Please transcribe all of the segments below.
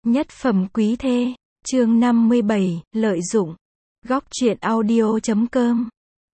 Nhất phẩm quý thê, chương 57, lợi dụng. Góc truyện audio.com.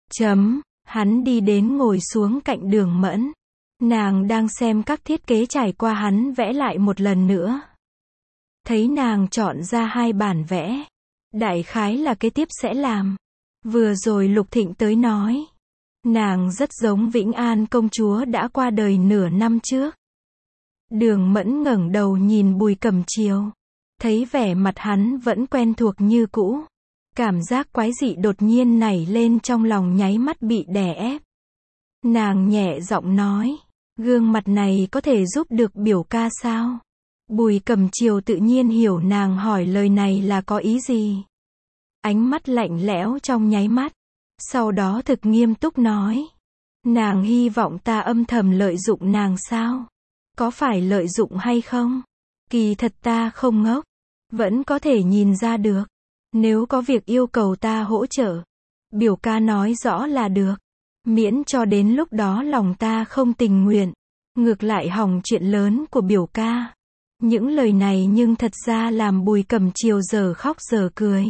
Hắn đi đến ngồi xuống cạnh Đường Mẫn. Nàng đang xem các thiết kế trải qua hắn vẽ lại một lần nữa. Thấy nàng chọn ra 2 bản vẽ. Đại khái là kế tiếp sẽ làm. Vừa rồi Lục Thịnh tới nói. Nàng rất giống Vĩnh An công chúa đã qua đời nửa năm trước. Đường Mẫn ngẩng đầu nhìn Bùi Cẩm Chiều. Thấy vẻ mặt hắn vẫn quen thuộc như cũ. Cảm giác quái dị đột nhiên nảy lên trong lòng nháy mắt bị đè ép. Nàng nhẹ giọng nói. Gương mặt này có thể giúp được biểu ca sao? Bùi Cẩm Chiều tự nhiên hiểu nàng hỏi lời này là có ý gì. Ánh mắt lạnh lẽo trong nháy mắt. Sau đó thực nghiêm túc nói. Nàng hy vọng ta âm thầm lợi dụng nàng sao? Có phải lợi dụng hay không? Kỳ thật ta không ngốc. Vẫn có thể nhìn ra được. Nếu có việc yêu cầu ta hỗ trợ. Biểu ca nói rõ là được. Miễn cho đến lúc đó lòng ta không tình nguyện. Ngược lại hỏng chuyện lớn của biểu ca. Những lời này nhưng thật ra làm Bùi Cẩm Chiều giờ khóc giờ cười.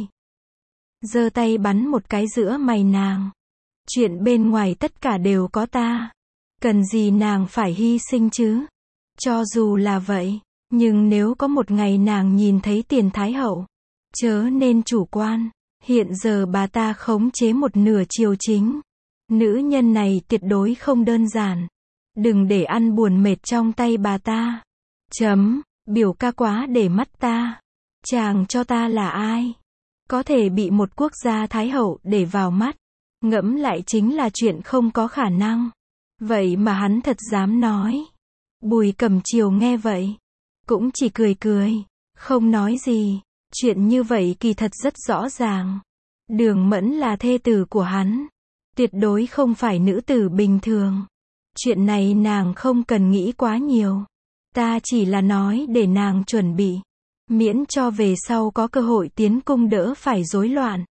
Giơ tay bắn một cái giữa mày nàng. Chuyện bên ngoài tất cả đều có ta. Cần gì nàng phải hy sinh chứ? Cho dù là vậy, nhưng nếu có một ngày nàng nhìn thấy Tiền Thái Hậu, chớ nên chủ quan. Hiện giờ bà ta khống chế một nửa triều chính. Nữ nhân này tuyệt đối không đơn giản. Đừng để ăn buồn mệt trong tay bà ta. Biểu ca quá để mắt ta. Chàng cho ta là ai? Có thể bị một quốc gia Thái Hậu để vào mắt. Ngẫm lại chính là chuyện không có khả năng. Vậy mà hắn thật dám nói. Bùi Cẩm Chiều nghe vậy. Cũng chỉ cười cười. Không nói gì. Chuyện như vậy kỳ thật rất rõ ràng. Đường Mẫn là thê tử của hắn. Tuyệt đối không phải nữ tử bình thường. Chuyện này nàng không cần nghĩ quá nhiều. Ta chỉ là nói để nàng chuẩn bị. Miễn cho về sau có cơ hội tiến cung đỡ phải rối loạn.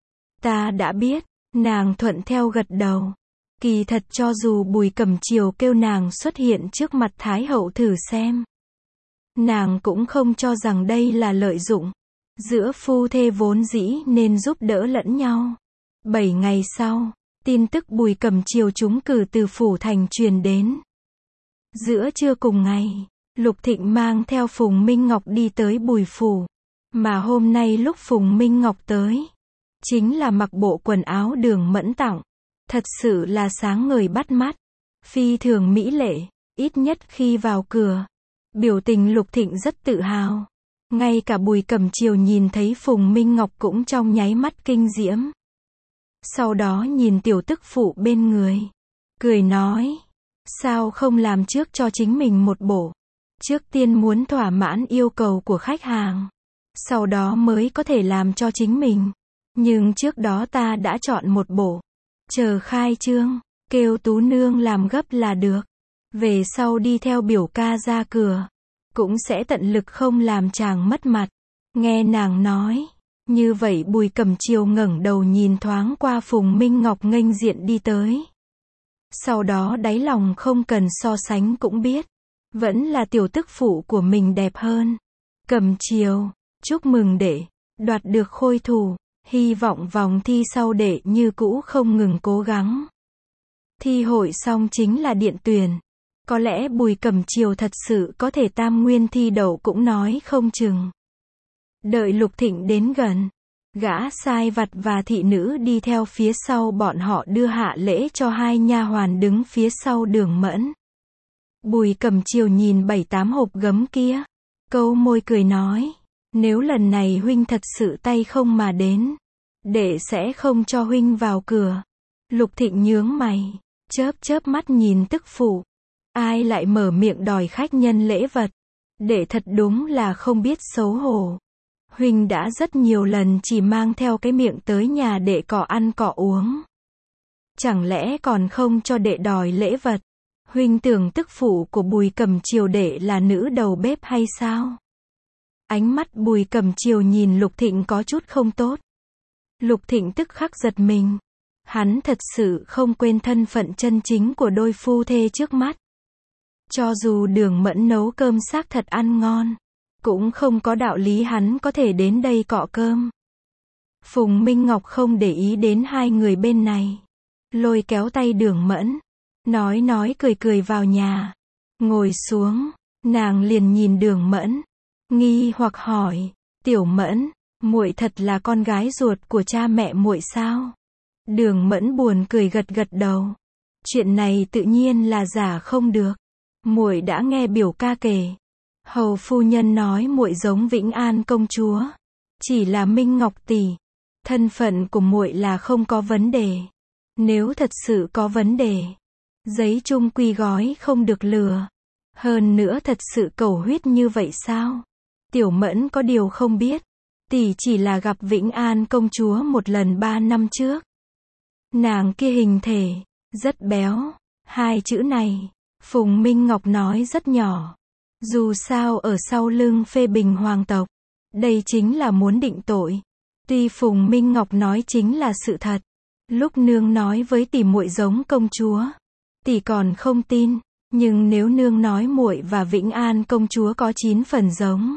Ta đã biết. Nàng thuận theo gật đầu. Kỳ thật cho dù Bùi Cẩm Chiều kêu nàng xuất hiện trước mặt Thái Hậu thử xem. Nàng cũng không cho rằng đây là lợi dụng. Giữa phu thê vốn dĩ nên giúp đỡ lẫn nhau. 7 ngày sau, tin tức Bùi Cẩm Chiều trúng cử từ phủ thành truyền đến. Giữa trưa cùng ngày, Lục Thịnh mang theo Phùng Minh Ngọc đi tới Bùi phủ. Mà hôm nay lúc Phùng Minh Ngọc tới, chính là mặc bộ quần áo Đường Mẫn tặng. Thật sự là sáng ngời bắt mắt. Phi thường mỹ lệ, ít nhất khi vào cửa. Biểu tình Lục Thịnh rất tự hào. Ngay cả Bùi Cẩm Chiều nhìn thấy Phùng Minh Ngọc cũng trong nháy mắt kinh diễm. Sau đó nhìn tiểu tức phụ bên người. Cười nói. Sao không làm trước cho chính mình một bộ? Trước tiên muốn thỏa mãn yêu cầu của khách hàng. Sau đó mới có thể làm cho chính mình. Nhưng trước đó ta đã chọn một bộ. Chờ khai trương, kêu Tú Nương làm gấp là được. Về sau đi theo biểu ca ra cửa. Cũng sẽ tận lực không làm chàng mất mặt. Nghe nàng nói. Như vậy Bùi Cẩm Chiều ngẩng đầu nhìn thoáng qua Phùng Minh Ngọc nghênh diện đi tới. Sau đó đáy lòng không cần so sánh cũng biết. Vẫn là tiểu tức phụ của mình đẹp hơn. Cẩm Chiều, chúc mừng đệ, đoạt được khôi thủ. Hy vọng vòng thi sau đệ như cũ không ngừng cố gắng. Thi hội xong chính là điện tuyển. Có lẽ Bùi Cẩm Chiều thật sự có thể tam nguyên thi đậu cũng nói không chừng. Đợi Lục Thịnh đến gần. Gã sai vặt và thị nữ đi theo phía sau bọn họ đưa hạ lễ cho 2 nha hoàn đứng phía sau Đường Mẫn. Bùi Cẩm Chiều nhìn 7-8 hộp gấm kia. Câu môi cười nói. Nếu lần này huynh thật sự tay không mà đến. Đệ sẽ không cho huynh vào cửa. Lục Thịnh nhướng mày. Chớp mắt nhìn tức phụ. Ai lại mở miệng đòi khách nhân lễ vật. Đệ thật đúng là không biết xấu hổ. Huynh đã rất nhiều lần chỉ mang theo cái miệng tới nhà đệ cọ ăn cọ uống. Chẳng lẽ còn không cho đệ đòi lễ vật? Huynh tưởng tức phụ của Bùi Cẩm Chiều đệ là nữ đầu bếp hay sao? Ánh mắt Bùi Cẩm Chiều nhìn Lục Thịnh có chút không tốt. Lục Thịnh tức khắc giật mình. Hắn thật sự không quên thân phận chân chính của đôi phu thê trước mắt. Cho dù Đường Mẫn nấu cơm xác thật ăn ngon, cũng không có đạo lý hắn có thể đến đây cọ cơm. Phùng Minh Ngọc không để ý đến hai người bên này. Lôi kéo tay Đường Mẫn. Nói cười vào nhà. Ngồi xuống, nàng liền nhìn Đường Mẫn. Nghi hoặc hỏi, Tiểu Mẫn, muội thật là con gái ruột của cha mẹ muội sao? Đường Mẫn buồn cười gật đầu. Chuyện này tự nhiên là giả không được. Muội đã nghe biểu ca kể. Hầu phu nhân nói muội giống Vĩnh An công chúa. Chỉ là Minh Ngọc tỷ. Thân phận của muội là không có vấn đề. Nếu thật sự có vấn đề, giấy chung quy gói không được lừa. Hơn nữa thật sự cầu huyết như vậy sao? Tiểu Mẫn có điều không biết. Tỷ chỉ là gặp Vĩnh An công chúa một lần 3 năm trước. Nàng kia hình thể rất béo. Hai chữ này, Phùng Minh Ngọc nói rất nhỏ. Dù sao ở sau lưng phê bình hoàng tộc, đây chính là muốn định tội. Tuy Phùng Minh Ngọc nói chính là sự thật. Lúc nương nói với tỷ muội giống công chúa, tỷ còn không tin, nhưng nếu nương nói muội và Vĩnh An công chúa có 9 phần giống,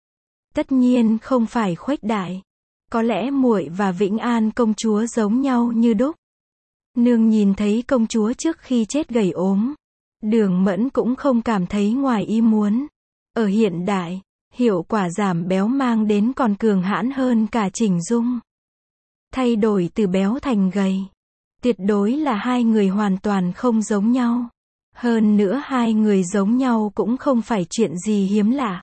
tất nhiên không phải khuếch đại. Có lẽ muội và Vĩnh An công chúa giống nhau như đúc. Nương nhìn thấy công chúa trước khi chết gầy ốm, Đường Mẫn cũng không cảm thấy ngoài ý muốn. Ở hiện đại, hiệu quả giảm béo mang đến còn cường hãn hơn cả chỉnh dung. Thay đổi từ béo thành gầy. Tuyệt đối là hai người hoàn toàn không giống nhau. Hơn nữa hai người giống nhau cũng không phải chuyện gì hiếm lạ.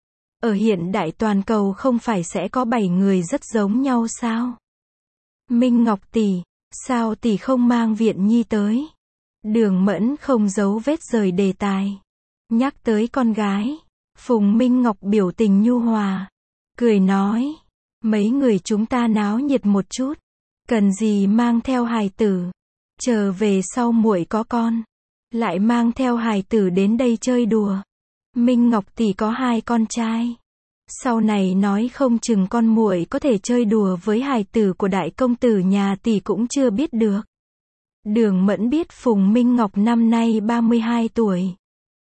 Ở hiện đại toàn cầu không phải sẽ có 7 người rất giống nhau sao? Minh Ngọc tỷ, sao tỷ không mang Viện Nhi tới? Đường Mẫn không giấu vết rời đề tài. Nhắc tới con gái, Phùng Minh Ngọc biểu tình nhu hòa, cười nói, mấy người chúng ta náo nhiệt một chút, cần gì mang theo hài tử, chờ về sau muội có con, lại mang theo hài tử đến đây chơi đùa. Minh Ngọc tỷ có 2 con trai, sau này nói không chừng con muội có thể chơi đùa với hài tử của đại công tử nhà tỷ cũng chưa biết được. Đường Mẫn biết Phùng Minh Ngọc năm nay 32 tuổi.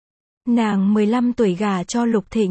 Nàng 15 tuổi gả cho Lục Thịnh,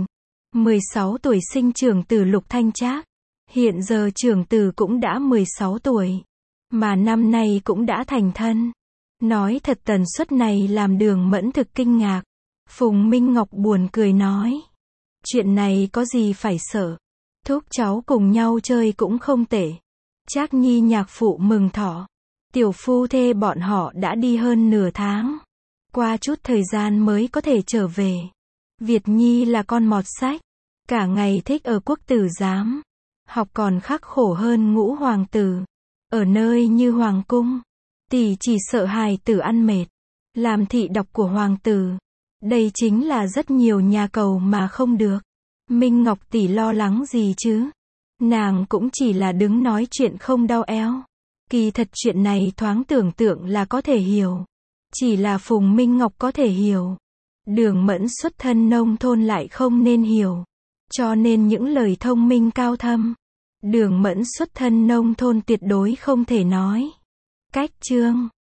16 tuổi sinh trưởng tử Lục Thanh Trác. Hiện giờ trưởng tử cũng đã 16 tuổi, mà năm nay cũng đã thành thân. Nói thật tần suất này làm Đường Mẫn thực kinh ngạc. Phùng Minh Ngọc buồn cười nói, chuyện này có gì phải sợ, thúc cháu cùng nhau chơi cũng không tệ. Trác Nhi nhạc phụ mừng thọ, tiểu phu thê bọn họ đã đi hơn nửa tháng, qua chút thời gian mới có thể trở về. Việt Nhi là con mọt sách, cả ngày thích ở quốc tử giám, học còn khắc khổ hơn ngũ hoàng tử. Ở nơi như hoàng cung, tỷ chỉ sợ hài tử ăn mệt, làm thị độc của hoàng tử. Đây chính là rất nhiều nhà cầu mà không được. Minh Ngọc tỷ lo lắng gì chứ? Nàng cũng chỉ là đứng nói chuyện không đau eo. Kỳ thật chuyện này thoáng tưởng tượng là có thể hiểu. Chỉ là Phùng Minh Ngọc có thể hiểu. Đường Mẫn xuất thân nông thôn lại không nên hiểu. Cho nên những lời thông minh cao thâm, Đường Mẫn xuất thân nông thôn tuyệt đối không thể nói. Cách chương